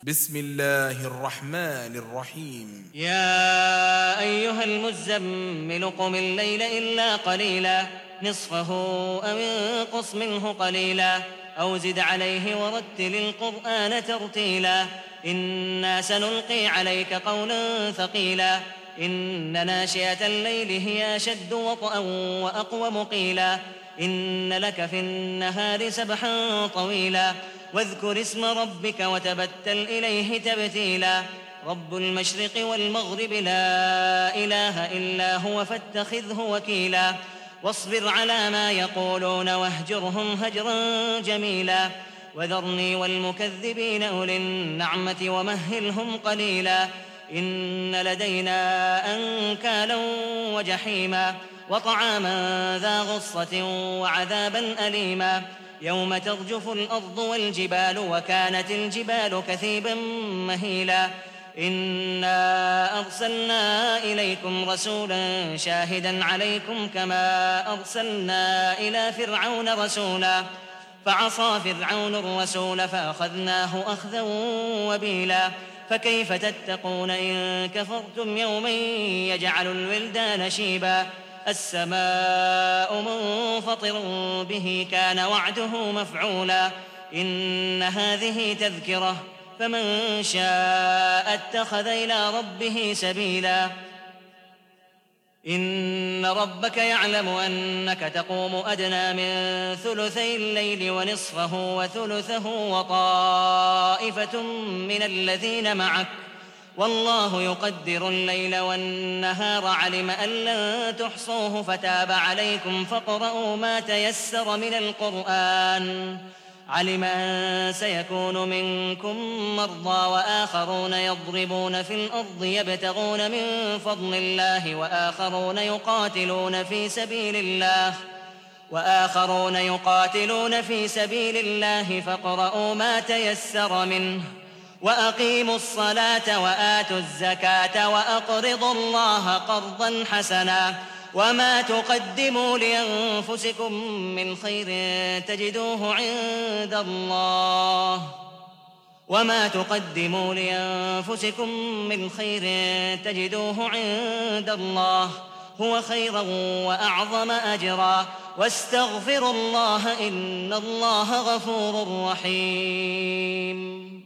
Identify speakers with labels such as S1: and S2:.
S1: بسم الله الرحمن الرحيم.
S2: يا أيها المزمل قم الليل إلا قليلا نصفه أو انقص منه قليلا أو زد عليه ورتل القرآن ترتيلا إنا سنلقي عليك قولا ثقيلا إن ناشئة الليل هي أشد وطئا وأقوم قيلا إن لك في النهار سبحا طويلا واذكر اسم ربك وتبتل إليه تبتيلا رب المشرق والمغرب لا إله إلا هو فاتخذه وكيلا واصبر على ما يقولون واهجرهم هجرا جميلا وذرني والمكذبين أولي النعمة ومهلهم قليلا إن لدينا أنكالا وجحيما وطعاما ذا غصة وعذابا أليما يوم ترجف الأرض والجبال وكانت الجبال كثيبا مهيلا إنا أرسلنا إليكم رسولا شاهدا عليكم كما أرسلنا إلى فرعون رسولا فعصى فرعون الرسول فأخذناه أخذا وبيلا فكيف تتقون إن كفرتم يوما يجعل الولدان شيبا السماء منفطر به كان وعده مفعولا إن هذه تذكرة فمن شاء اتخذ إلى ربه سبيلا إن ربك يعلم أنك تقوم أدنى من ثلثي الليل ونصفه وثلثه وطائفة من الذين معك والله يقدر الليل والنهار علم أن لن تحصوه فتاب عليكم فاقرؤوا ما تيسر من القرآن علم أن سيكون منكم مرضى وآخرون يضربون في الأرض يبتغون من فضل الله وآخرون يقاتلون في سبيل الله فاقرؤوا ما تيسر منه وأقيموا الصلاة وآتوا الزكاة وأقرضوا الله قرضا حسنا وما تقدموا لأنفسكم من خير تجدوه عند الله هو خيرا وأعظم أجرا واستغفروا الله إن الله غفور رحيم.